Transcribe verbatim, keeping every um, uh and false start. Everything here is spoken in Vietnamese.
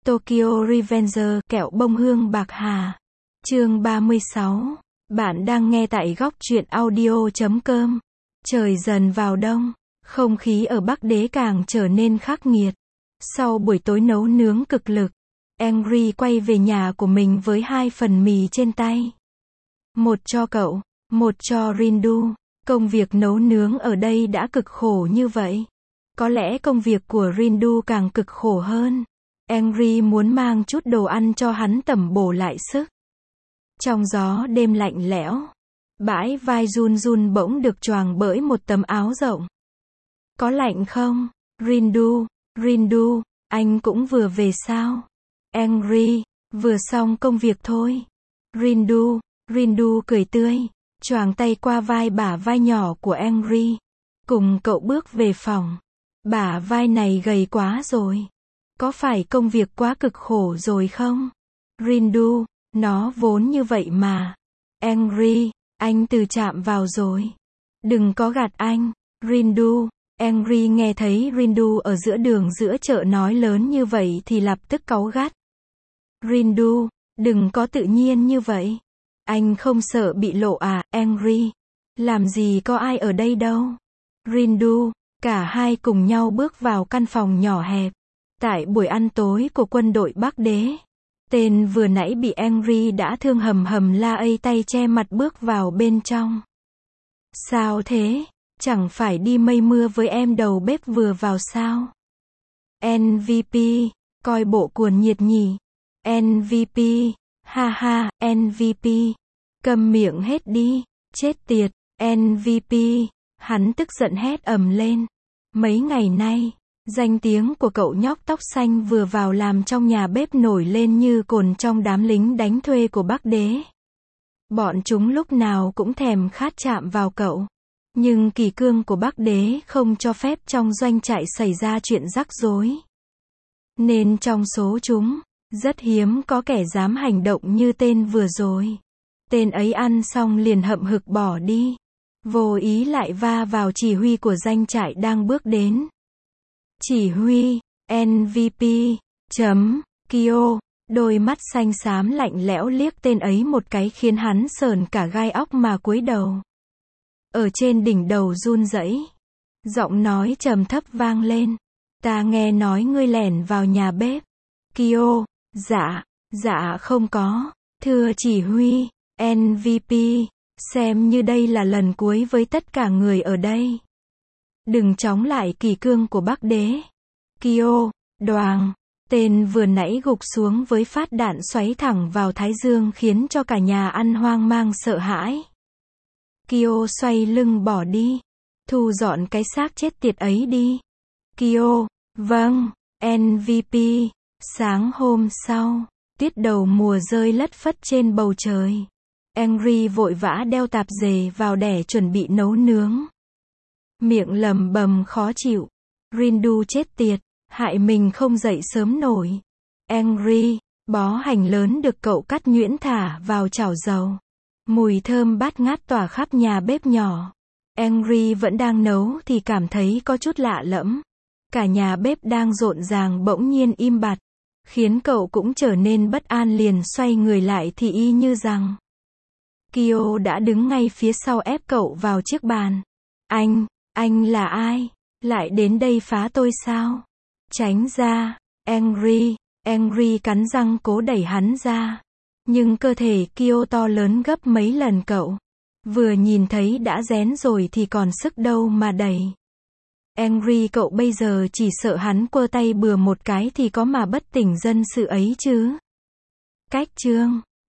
Tokyo Revenger, kẹo bông hương bạc hà. Chương ba mươi sáu. Bạn đang nghe tại góc truyện audio chấm com. Trời dần vào đông, không khí ở Bắc Đế càng trở nên khắc nghiệt. Sau buổi tối nấu nướng cực lực, Angry quay về nhà của mình với hai phần mì trên tay. Một cho cậu, một cho Rindu. Công việc nấu nướng ở đây đã cực khổ như vậy. Có lẽ công việc của Rindu càng cực khổ hơn. Angry muốn mang chút đồ ăn cho hắn tẩm bổ lại sức. Trong gió đêm lạnh lẽo, bãi vai run run bỗng được choàng bởi một tấm áo rộng. Có lạnh không? Rindu, Rindu, anh cũng vừa về sao? Angry, vừa xong công việc thôi. Rindu, Rindu cười tươi, choàng tay qua vai bả vai nhỏ của Angry. Cùng cậu bước về phòng. Bả vai này gầy quá rồi. Có phải công việc quá cực khổ rồi không? Rindu, nó vốn như vậy mà. Angry, anh từ chạm vào rồi. Đừng có gạt anh. Rindu, Angry nghe thấy Rindu ở giữa đường giữa chợ nói lớn như vậy thì lập tức cáu gắt. Rindu, đừng có tự nhiên như vậy. Anh không sợ bị lộ à, Angry? Làm gì có ai ở đây đâu. Rindu, cả hai cùng nhau bước vào căn phòng nhỏ hẹp. Tại buổi ăn tối của quân đội Bắc Đế, tên vừa nãy bị Angry đã thương hầm hầm la ây tay che mặt bước vào bên trong. Sao thế? Chẳng phải đi mây mưa với em đầu bếp vừa vào sao? en vê pê, coi bộ cuồng nhiệt nhỉ? en vê pê, ha ha, en vê pê, câm miệng hết đi, chết tiệt, en vê pê, hắn tức giận hét ầm lên. Mấy ngày nay, danh tiếng của cậu nhóc tóc xanh vừa vào làm trong nhà bếp nổi lên như cồn trong đám lính đánh thuê của Bắc Đế. Bọn chúng lúc nào cũng thèm khát chạm vào cậu. Nhưng kỷ cương của Bắc Đế không cho phép trong doanh trại xảy ra chuyện rắc rối. Nên trong số chúng, rất hiếm có kẻ dám hành động như tên vừa rồi. Tên ấy ăn xong liền hậm hực bỏ đi. Vô ý lại va vào chỉ huy của doanh trại đang bước đến. Chỉ huy, en vê pê, chấm, Kyo, đôi mắt xanh xám lạnh lẽo liếc tên ấy một cái khiến hắn sờn cả gai óc mà cúi đầu. Ở trên đỉnh đầu run rẩy, giọng nói trầm thấp vang lên. Ta nghe nói ngươi lẻn vào nhà bếp. Kyo, dạ, dạ không có, thưa chỉ huy, en vê pê, xem như đây là lần cuối với tất cả người ở đây. Đừng chống lại kỷ cương của Bắc Đế. Kyo, đoàng, tên vừa nãy gục xuống với phát đạn xoáy thẳng vào thái dương khiến cho cả nhà ăn hoang mang sợ hãi. Kyo xoay lưng bỏ đi. Thu dọn cái xác chết tiệt ấy đi. Kyo, vâng, en vê pê. Sáng hôm sau, tuyết đầu mùa rơi lất phất trên bầu trời. Angry vội vã đeo tạp dề vào để chuẩn bị nấu nướng. Miệng lầm bầm khó chịu. Rindu chết tiệt, hại mình không dậy sớm nổi. Angry, bó hành lớn được cậu cắt nhuyễn thả vào chảo dầu. Mùi thơm bát ngát tỏa khắp nhà bếp nhỏ. Angry vẫn đang nấu thì cảm thấy có chút lạ lẫm. Cả nhà bếp đang rộn ràng bỗng nhiên im bặt, khiến cậu cũng trở nên bất an liền xoay người lại thì y như rằng Kyo đã đứng ngay phía sau ép cậu vào chiếc bàn. Anh, anh là ai? Lại đến đây phá tôi sao? Tránh ra, Angry, Angry cắn răng cố đẩy hắn ra. Nhưng cơ thể Kyo to lớn gấp mấy lần cậu. Vừa nhìn thấy đã rén rồi thì còn sức đâu mà đẩy. Angry cậu bây giờ chỉ sợ hắn quơ tay bừa một cái thì có mà bất tỉnh dân sự ấy chứ. Cách chương